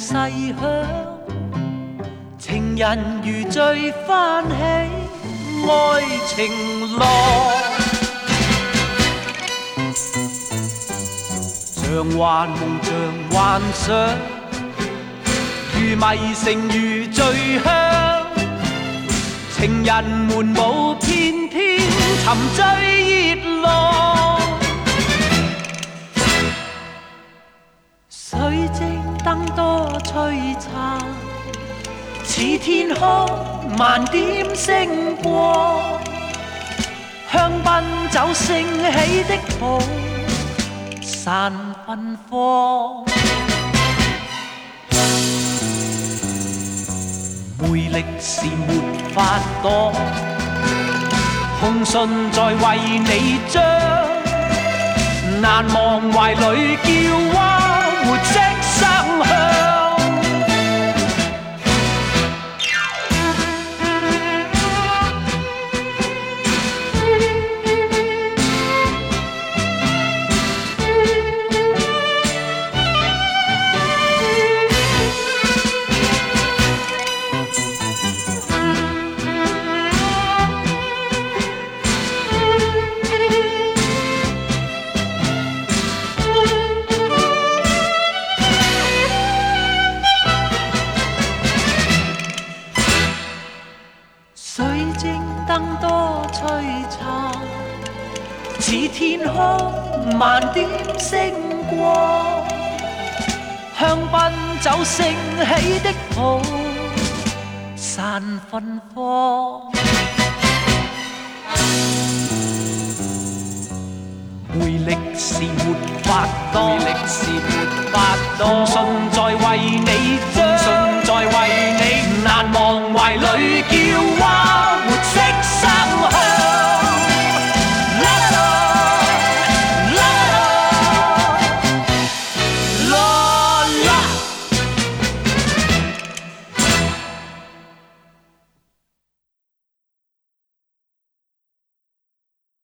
细响，情人如醉翻起爱情浪，像幻梦像幻想，如迷城如醉乡，情人們舞翩翩沉醉熱浪，水晶燈多璀璨，似天空萬點星光，香檳酒升起的泡散芬芳，魅力是沒法擋，紅唇在為你張，難忘懷裏叫蛙活色生香。水晶燈多璀璨，似天空萬點星光，香檳酒升起的泡散芬芳，魅力是沒法擋，紅唇在為